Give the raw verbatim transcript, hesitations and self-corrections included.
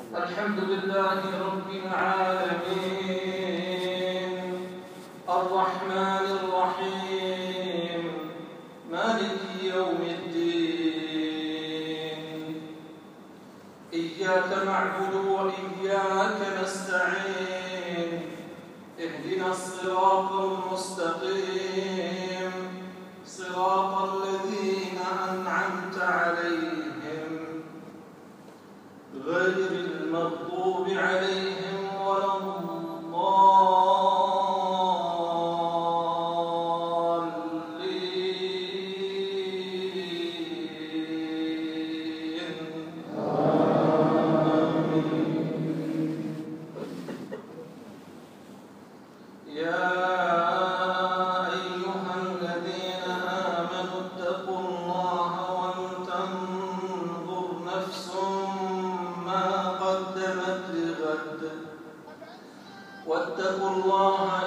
الحمد لله رب العالمين الرحمن الرحيم مالك يوم الدين إياك نعبد وإياك نستعين اهدنا الصراط المستقيم صراط الذين أنعمت عليهم غير المغضوب عليهم ولا الضالين يا أيها الذين آمنوا اتقوا الله ولتنظر نفس ما قدمت لغد واتقوا الله